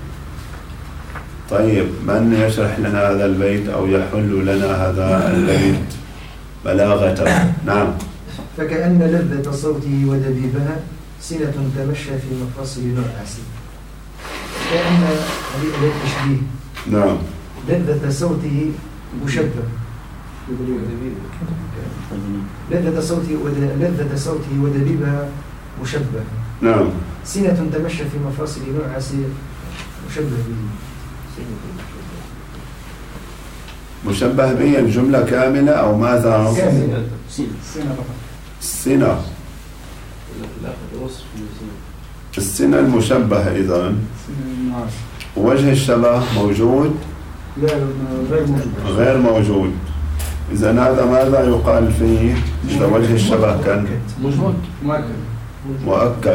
Speaker 1: طيب من يشرح لنا هذا البيت أو يحل لنا هذا البيت بلاغة؟ نعم.
Speaker 8: فكأن لذة صوته ودبيبها سنة تمشى في مفاصل نعاس. كأن هذه التشبيه.
Speaker 1: نعم.
Speaker 8: لذة صوته مشبه. لذة صوته ودبيبها مشبه.
Speaker 1: نعم.
Speaker 8: سنة تمشى في مفاصل نعاس مشبه به.
Speaker 1: مشبه به الجملة كاملة أو ماذا؟
Speaker 8: كاملة.
Speaker 1: السنة. السنة المشبه. إذن وجه الشبه موجود؟
Speaker 7: لا،
Speaker 1: غير موجود. إذن هذا ماذا يقال فيه إذا وجه الشبه كان مؤكد؟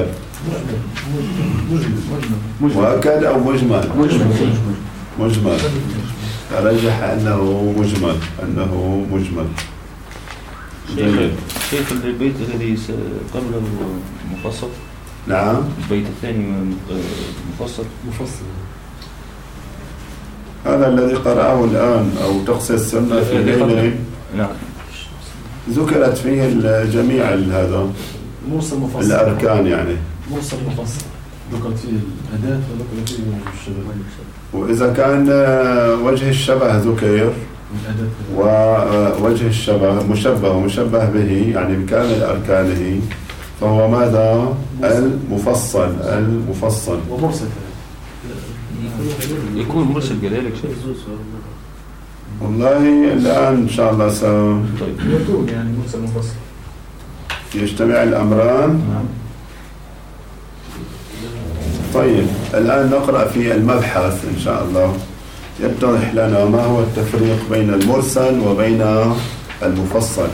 Speaker 1: مؤكد أو مجمل؟ مجمل. أرجح أنه مجمل. جيد.
Speaker 5: شيخ البيت الذي قبله مفصل.
Speaker 1: نعم.
Speaker 5: البيت الثاني مفصل.
Speaker 1: هذا الذي قرأه الآن أو تقصي السنة في ليل.
Speaker 5: نعم.
Speaker 1: ذكرت فيه جميع هذا
Speaker 9: موصل مفصل
Speaker 1: الأركان، يعني
Speaker 9: موصل مفصل ذكرت فيه الأداة وذكرت فيه الشبه.
Speaker 1: وإذا كان وجه الشبه ذكر ووجه الشبه مشبه به يعني بكامل أركانه، فهو ماذا؟ المفصل.
Speaker 9: ومرسل
Speaker 5: يكون مرسل كذلك شيء.
Speaker 1: والله الآن إن شاء الله
Speaker 7: يكون يعني مرسل مفصل
Speaker 1: يجتمع الأمران. طيب الآن نقرأ في المبحث إن شاء الله، يتضح لنا ما هو التفريق بين المرسل وبين المفصل.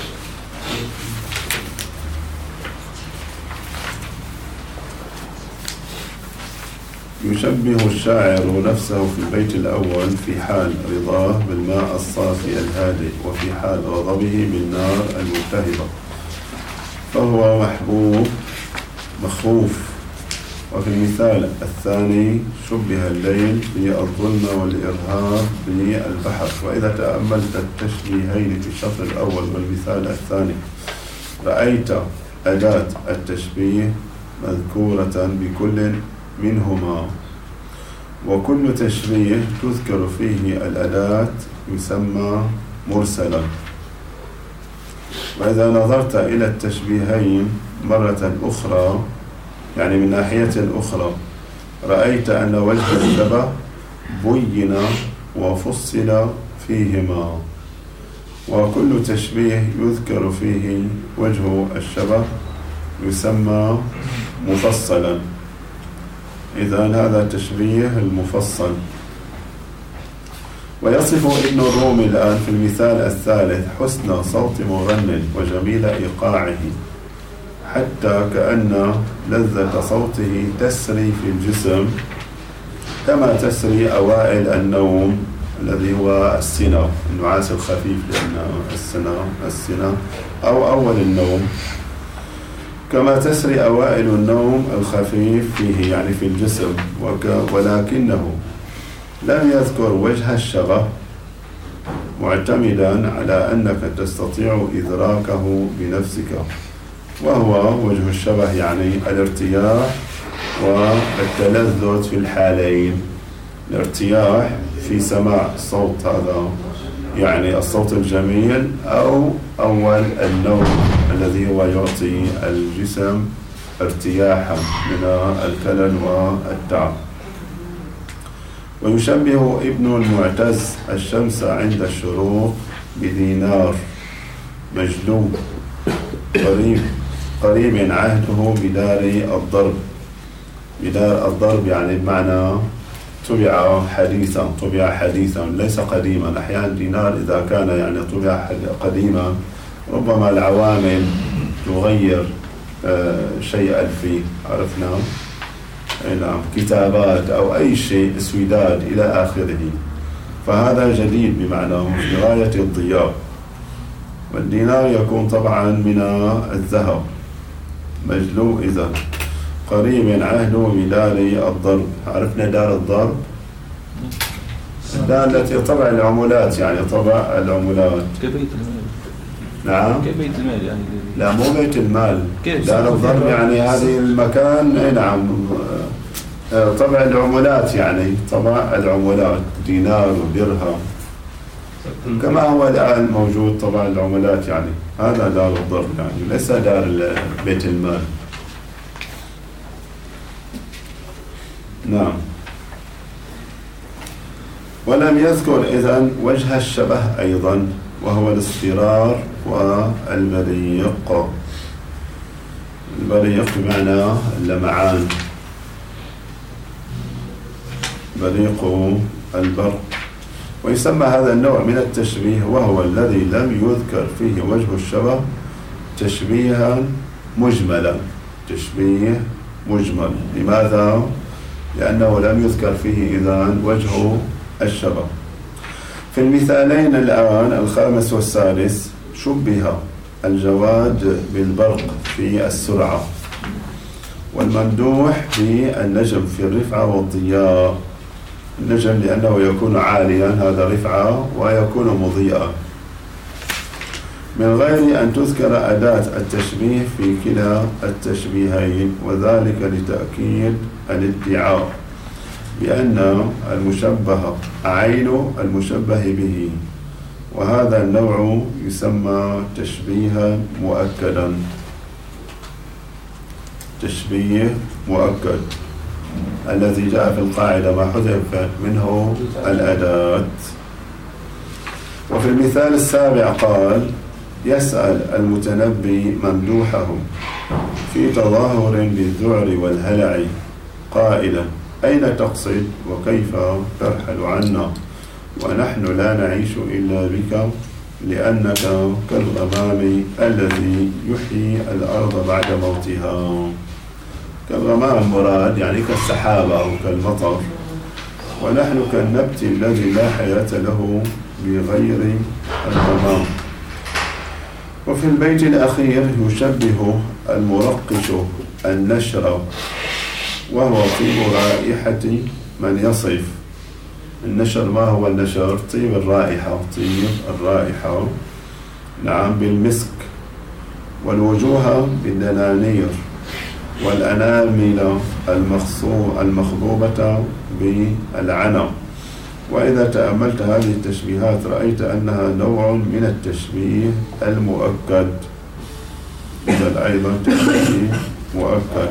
Speaker 1: يشبه الشاعر نفسه في البيت الأول في حال رضاه بالماء الصافي الهادئ، وفي حال غضبه بالنار الملتهبة، فهو محبوب مخوف. وفي المثال الثاني شبه الليل بالظلم والإرهاب بالبحر. وإذا تأملت التشبيهين في الشطر الأول والمثال الثاني رأيت أداة التشبيه مذكورة بكل منهما، وكل تشبيه تذكر فيه الأداة يسمى مرسلا. وإذا نظرت إلى التشبيهين مرة أخرى يعني من ناحية أخرى رأيت أن وجه الشبه بين وفصل فيهما، وكل تشبيه يذكر فيه وجه الشبه يسمى مفصلا. إذن هذا التشبيه المفصل. ويصف ابن الرومي الآن في المثال الثالث حسن صوت مغنٍ وجميل إيقاعه حتى كأن لذة صوته تسري في الجسم كما تسري أوائل النوم الذي هو السنة، النعاس الخفيف، لأن السنة أو أول النوم، كما تسري أوائل النوم الخفيف فيه يعني في الجسم. ولكنه لم يذكر وجه الشبه معتمدا على أنك تستطيع إدراكه بنفسك، وهو وجه الشبه يعني الارتياح والتلذذ في الحالين. الارتياح في سماع الصوت هذا يعني الصوت الجميل، أو أول النوم الذي هو يعطي الجسم ارتياحا من الكلل والتعب. ويشبه ابن المعتز الشمس عند الشروق بدينار مجلوب قريب عهده بدار الضرب. بدار الضرب يعني بمعنى طبع حديثا ليس قديما. أحيانا دينار إذا كان يعني طبع قديما ربما العوامل تغير شيئا فيه، عرفنا، نعم، كتابات أو أي شيء، اسوداد إلى آخره. فهذا جديد بمعنى في غاية الضياء. والدينار يكون طبعا من الذهب مجلو. إذا قريب عهده بدار الضرب. عرفنا دار الضرب، الدار التي طبع العملات، يعني طبع العملات
Speaker 5: كبيت المال.
Speaker 1: نعم،
Speaker 5: كبيت المال يعني.
Speaker 1: لا، مو بيت المال، دار الضرب يعني هذه المكان. نعم، طبع العملات يعني طبع العملات، دينار ودرهم، كما هو الآن موجود طبع العملات. يعني هذا دار الضرب، يعني ليس دار بيت المال. نعم. ولم يذكر إذن وجه الشبه أيضا، وهو الاصفرار والبريق. البريق بمعنى اللمعان، بريق البرق. ويسمى هذا النوع من التشبيه، وهو الذي لم يذكر فيه وجه الشبه، تشبيها مجملا. تشبيه مجمل. لماذا؟ لأنه لم يذكر فيه إذن وجه الشبه. في المثالين الآن الخامس والسادس شبه الجواد بالبرق في السرعة، والممدوح بالنجم في الرفعة والضياء. النجم لأنه يكون عاليا، هذا رفعة، ويكون مضيئا، من غير أن تذكر أداة التشبيه في كلا التشبيهين، وذلك لتأكيد الادعاء بأن المشبه عين المشبه به، وهذا النوع يسمى تشبيها مؤكدا. تشبيه مؤكد الذي جاء في القاعدة ما حذف منه الأداة. وفي المثال السابع قال: يسأل المتنبي ممدوحه في تظاهر بالذعر والهلع قائلا: أين تقصد وكيف ترحل عنا، ونحن لا نعيش إلا بك، لأنك كالغمام الذي يحيي الأرض بعد موتها. كالغمام مراد يعني كالسحابة أو كالمطر، ونحن كالنبت الذي لا حياة له بغير الغمام. وفي البيت الأخير يشبه المرقش النشر، وهو طيب رائحة من يصف. النشر، ما هو النشر؟ طيب الرائحة، طيب الرائحة، نعم، بالمسك، والوجوه بالدنانير، والأنامل المخضوبة بالعنب. وإذا تأملت هذه التشبيهات رأيت أنها نوع من التشبيه المؤكد. إذا أيضا تشبيه مؤكد،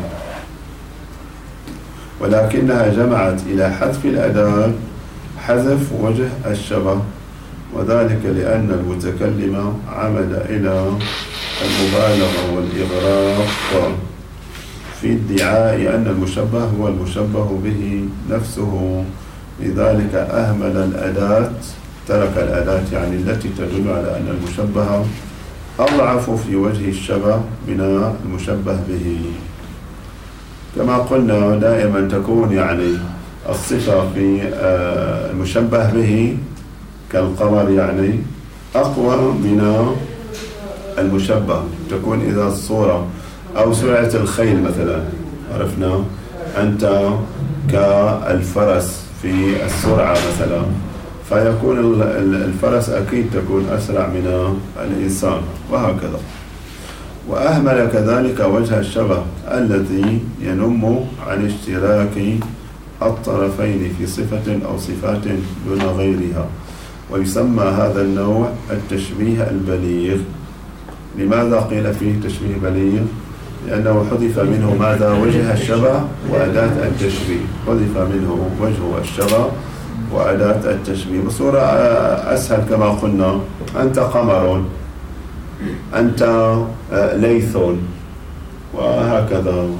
Speaker 1: ولكنها جمعت إلى حذف الأداة حذف وجه الشبه، وذلك لأن المتكلم عمد إلى المبالغة والإغراق في ادعاء أن المشبه هو المشبه به نفسه، لذلك أهمل الأداة، ترك الأداة يعني التي تدل على أن المشبه أضعف في وجه الشبه من المشبه به. كما قلنا دائما تكون يعني الصفة في المشبه به كالقمر يعني أقوى من المشبه، تكون إذا الصورة أو سرعة الخيل مثلا عرفنا أنت كالفرس في السرعة مثلا، فيكون الفرس أكيد تكون أسرع من الإنسان وهكذا. وأهمل كذلك وجه الشبه الذي ينم عن اشتراك الطرفين في صفة أو صفات دون غيرها، ويسمى هذا النوع التشبيه البليغ. لماذا قيل فيه تشبيه بليغ؟ لأنه حذف منه ماذا؟ وجه الشبه وأداة التشبيه، حذف منه وجه الشبه وأداة التشبيه. بصورة أسهل كما قلنا أنت قمر، أنت ليث، وهكذا.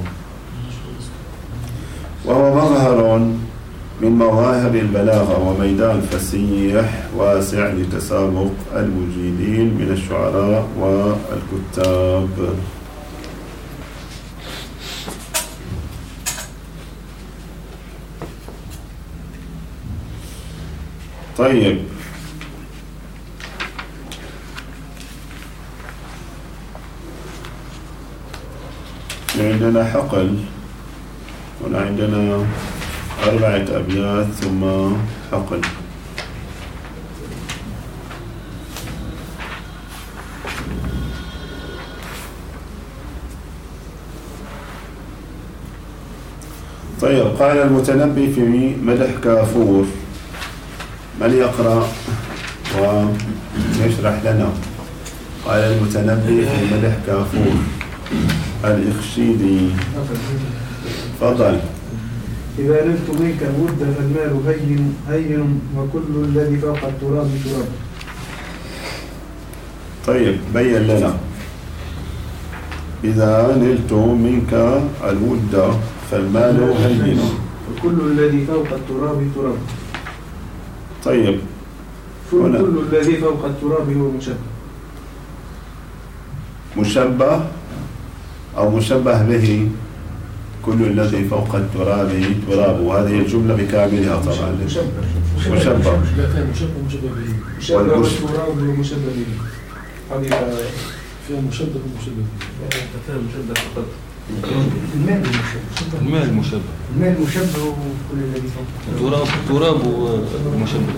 Speaker 1: وهو مظهر من مظاهر البلاغة وميدان فسيح واسع لتسابق المجيدين من الشعراء والكتاب. طيب، عندنا حقل، هنا عندنا 4 أبيات ثم حقل. طيب، قال المتنبي في مدح كافور. من يقرأ ويشرح لنا؟ قال المتنبي في مدح كافور الإخشيدي. تفضل.
Speaker 7: إذا نلت منك الود فالمال هين وكل الذي فوق التراب تراب.
Speaker 1: طيب، بين لنا. إذا نلت منك الود فالمال هين
Speaker 7: وكل الذي فوق التراب تراب.
Speaker 1: طيب،
Speaker 7: كل الذي فوق التراب هو مشبه.
Speaker 1: مشبه أو مشبه به. كل الذي فوق التراب تراب، وهذه الجملة بكاملها طبعا.
Speaker 7: مشبه
Speaker 1: مشبه
Speaker 7: مشبه والتراب مشبه به. هذه
Speaker 9: فيها مشبه ومشبه به.
Speaker 3: فيها مشبه فقط.
Speaker 5: المال مشبه.
Speaker 8: المال مشبه وكل الذي فوق
Speaker 5: تراب ومشبه.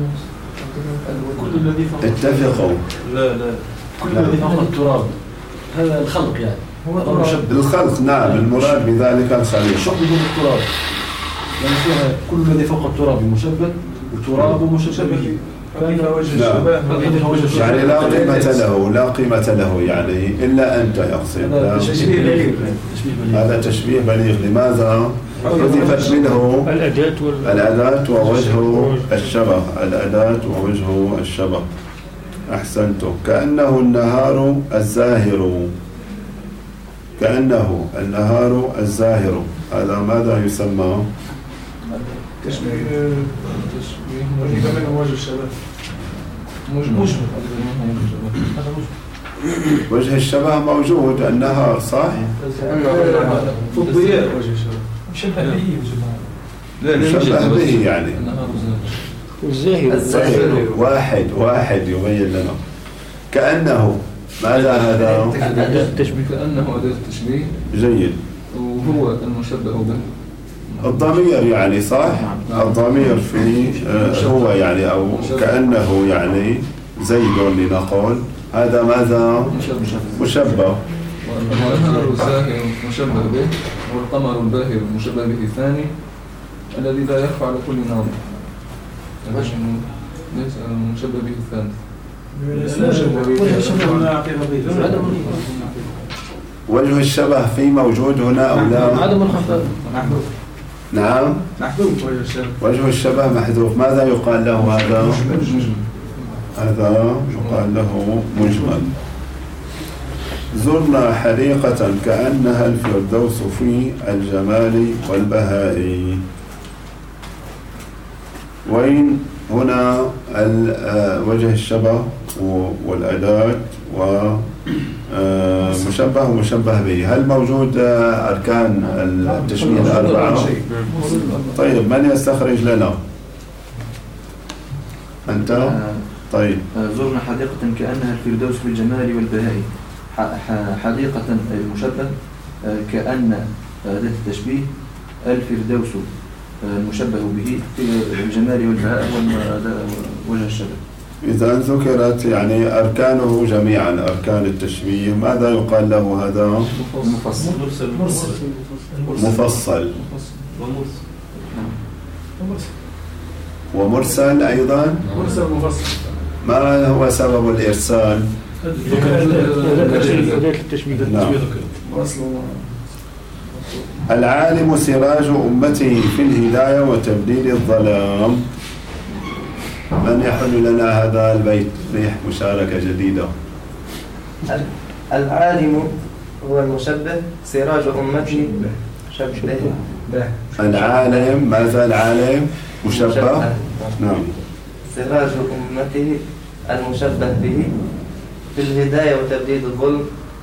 Speaker 9: كل الذي فوق
Speaker 1: اتفقوا.
Speaker 3: لا
Speaker 9: كل الذي فوق التراب هذا الخلق يعني هو مشبه.
Speaker 1: الخلق، نعم، المراد بذلك الخلق.
Speaker 9: شق بدون التراب، يعني فيها كل الذي فوق التراب مشبه وتراب مشبه به.
Speaker 7: فيها وجه الشبه
Speaker 1: يعني لا قيمة له، لا قيمة له يعني إلا أنت يقصد. هذا تشبيه بليغ. لماذا؟ حذفت منه الأداة ووجه الشبه. الأداة ووجه الشبه. أحسنتم. كأنه النهار الزاهر. كأنه النهار الزاهر، هذا ماذا يسمى؟
Speaker 7: تشبيه منه وجه الشبه.
Speaker 1: وجه الشبه موجود، النهار صح؟
Speaker 7: في الضياء وجه الشبه.
Speaker 8: مشبه به.
Speaker 1: مشبه به يعني
Speaker 8: الزاهر.
Speaker 1: واحد يبين لنا. كأنه ماذا هذا؟
Speaker 3: أداة التشبيه. كأنه أداة التشبيه.
Speaker 1: جيد.
Speaker 3: وهو المشبه به.
Speaker 1: الضمير يعني صح؟ الضمير في هو يعني أو كأنه يعني زيد لنقول. هذا ماذا؟ مشبه.
Speaker 3: والنهار الزاهر مشبه به، والقمر الباهر مشبه به الثاني الذي لا يخفى على كل ناظر. ليس مشبه به الثاني.
Speaker 1: وجه الشبه في موجود هنا أو لا؟
Speaker 8: عدم الخفاء.
Speaker 1: نعم،
Speaker 7: محذوف وجه الشبه.
Speaker 1: وجه الشبه محذوف. ماذا يقال له هذا؟ هذا يقال له مجمل. زرنا حديقة كأنها الفردوس في الجمال والبهاء. وين هنا وجه الشبه والأداة ومشبه ومشبه به؟ هل موجود أركان التشبيه الأربعة؟ طيب من يستخرج لنا؟ أنت؟ طيب.
Speaker 2: زرنا حديقة كأنها الفردوس في الجمال والبهاء. حديقة المشبه كأن أداة التشبيه، الفردوس المشبه به في الجمال والبهاء وجه الشبه.
Speaker 1: إذا ذكرت يعني أركانه جميعا، أركان التشبيه، ماذا يقال له هذا؟
Speaker 2: مفصل.
Speaker 1: مفصل ومرسل أيضا.
Speaker 7: مرسل مفصل.
Speaker 1: ما هو سبب الإرسال؟ نعم. العالم سراج أمته في الهداية وتبديل الظلام. من يحل لنا هذا البيت؟ ريح مشاركة جديدة.
Speaker 8: العالم هو المشبه، سراج أمته شبه.
Speaker 1: العالم، ماذا العالم؟ مشبه. نعم.
Speaker 8: سراج أمته المشبه به في الهداية وتبديد الظلم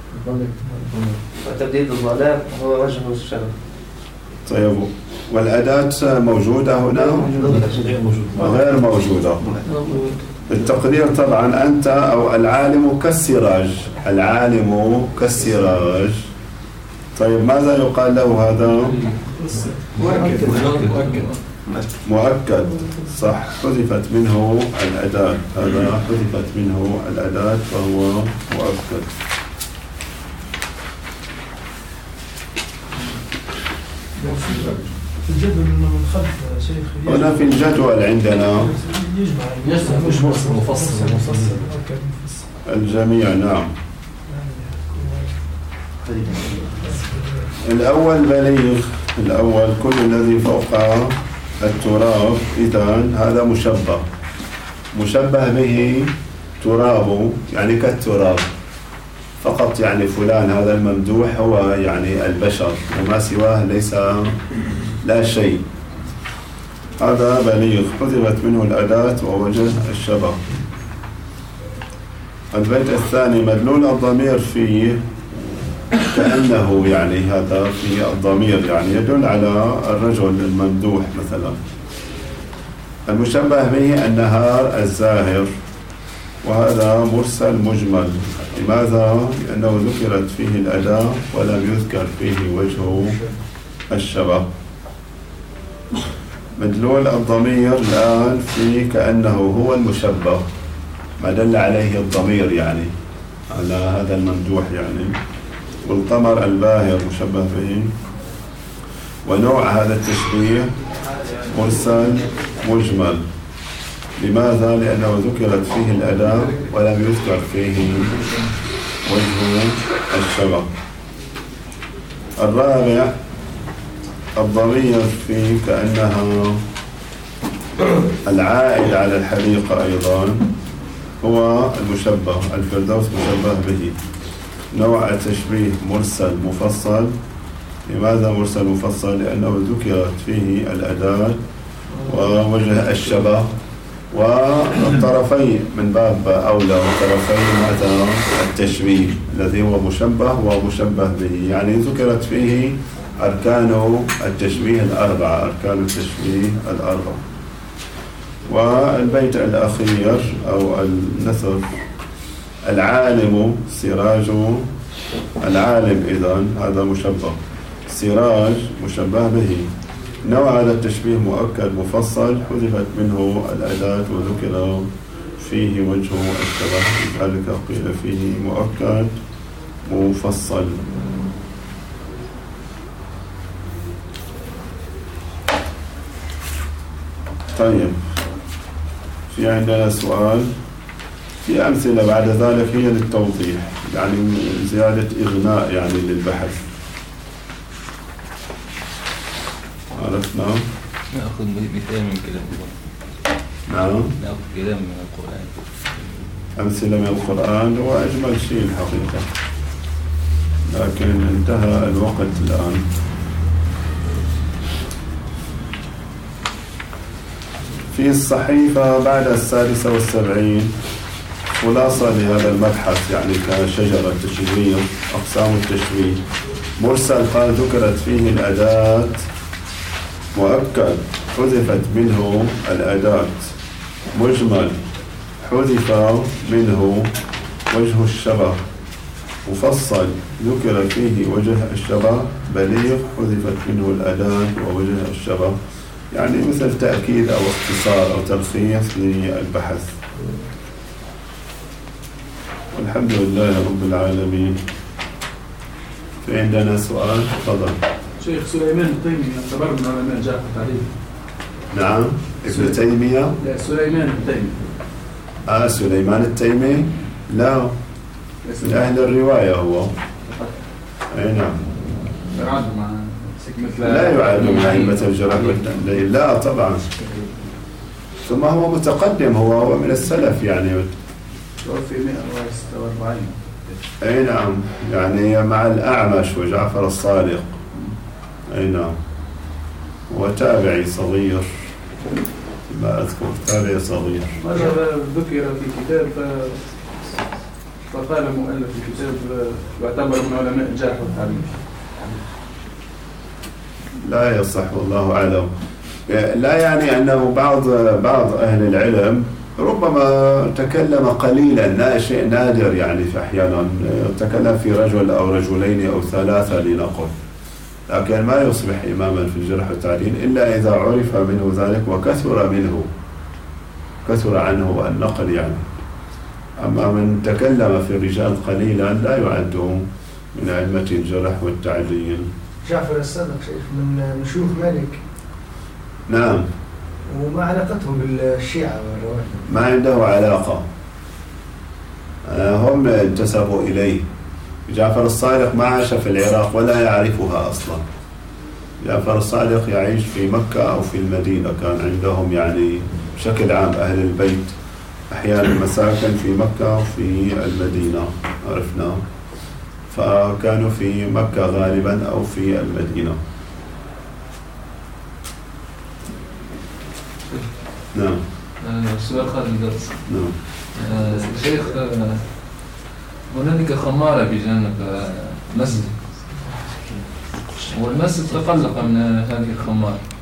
Speaker 8: وتبديد الظلام هو وجه الشبه.
Speaker 1: طيب، والأداة موجودة هنا؟ غير موجودة. التقدير طبعا أنت أو العالم كالسراج. العالم كالسراج. طيب ماذا يقال له هذا؟ مؤكد. صح، حذفت منه الأداة. هذا حذفت منه الأداة فهو مؤكد.
Speaker 4: في الجدول من خلف شيخ.
Speaker 1: هنا في الجدول عندنا
Speaker 9: مش مرسل مفصل.
Speaker 1: الجميع. نعم. الأول بليغ. الأول كل الذي فوق التراب. إذن هذا مشبه. مشبه به تراب، يعني كالتراب فقط، يعني فلان هذا الممدوح هو يعني البشر وما سواه ليس لا شيء. هذا بليغ، حذفت منه الأداة ووجه الشبه. البيت الثاني مدلول الضمير فيه كأنه، يعني هذا في الضمير يعني يدل على الرجل الممدوح مثلا. المشبه به النهار الزاهر، وهذا مرسل مجمل. لماذا؟ لأنه ذكرت فيه الأداة ولم يذكر فيه وجه الشبه. مدلول الضمير الآن في كأنه هو المشبه، ما دل عليه الضمير يعني على هذا الممدوح يعني. والقمر الباهر مشبه به. ونوع هذا التشبيه مرسل مجمل. لماذا؟ لأنه ذكرت فيه الأداة ولم يذكر فيه وجه الشبه. الرابع الضمير في كأنها العائد على الحديقة أيضا هو المشبه. الفردوس مشبه به. نوع التشبيه مرسل مفصل. لماذا مرسل مفصل؟ لأنه ذكرت فيه الأداة ووجه الشبه والطرفين من باب أولى، وطرفين ماذا؟ التشبيه الذي هو مشبه ومشبه به، يعني ذكرت فيه أركان التشبيه الأربعة، أركان التشبيه الأربعة. والبيت الأخير أو النثر العالم سراج. العالم إذن هذا مشبه، سراج مشبه به. نوع هذا التشبيه مؤكد مفصل، حذفت منه الأداة وذكر فيه وجه الشبه، لذلك قيل فيه مؤكد مفصل. طيب، في عندنا سؤال. في أمثلة بعد ذلك هي للتوضيح، يعني زيادة إغناء يعني للبحث. عرفنا؟
Speaker 5: نأخذ مثال من كلام الله.
Speaker 1: نعم.
Speaker 5: نأخذ كلام من القرآن.
Speaker 1: أمثلة من القرآن هو أجمل شيء الحقيقة، لكن انتهى الوقت الآن. في الصحيفة بعد 76 خلاصة لهذا المبحث، يعني كشجرة تشريح أقسام التشريح. مرسل قال ذكرت فيه الأداة، مؤكد حذفت منه الأداة، مجمل حذف منه وجه الشبه، مفصل ذكر فيه وجه الشبه، بليغ حذفت منه الأداة ووجه الشبه، يعني مثل تأكيد أو اختصار أو تلخيص للبحث. والحمد لله رب العالمين. في عندنا سؤال؟ تفضل.
Speaker 7: شيخ سليمان التيمي يعتبر من علماء جعفر التعليل.
Speaker 1: نعم. ابن تيمية؟
Speaker 7: لا، سليمان التيمي.
Speaker 1: سليمان التيمي؟ لا، من أهل الرواية هو. أي نعم. لا يعاد من أئمة الجرح والتعديل، لا طبعا. ثم هو متقدم، هو من السلف يعني.
Speaker 7: توفي 146.
Speaker 1: أي نعم، يعني مع الأعمش وجعفر الصادق. أي نعم. وتابعي صغير، ما أذكر، تابعي صغير.
Speaker 7: مرة ذكر في كتاب فقال مؤلف الكتاب واعتبر من علماء الجرح والتعديل.
Speaker 1: لا يصح والله أعلم. لا يعني أنه بعض أهل العلم ربما تكلم قليلا، شيء نادر يعني، في أحيانا تكلم في رجل أو رجلين أو ثلاثة لنقل، لكن ما يصبح إماما في الجرح والتعديل إلا إذا عرف منه ذلك كثر عنه النقل يعني. أما من تكلم في الرجال قليلا لا يعد من أئمة الجرح والتعديل.
Speaker 8: جعفر الصادق شيخ من شيوخ مالك.
Speaker 1: نعم.
Speaker 8: وما علاقته بالشيعة والروافض؟
Speaker 1: ما عنده علاقة، هم انتسبوا إليه. جعفر الصادق ما عاش في العراق ولا يعرفها أصلا. جعفر الصادق يعيش في مكة أو في المدينة، كان عندهم يعني بشكل عام أهل البيت أحيانا مساكن في مكة وفي المدينة عرفنا، فكانوا في مكة غالبا أو في المدينة. نعم.
Speaker 3: سؤال خارج الدرس.
Speaker 1: نعم.
Speaker 3: شيخ، هنالك خمارة بجانب مسجد، والمسجد تقلق من هذه الخمارة،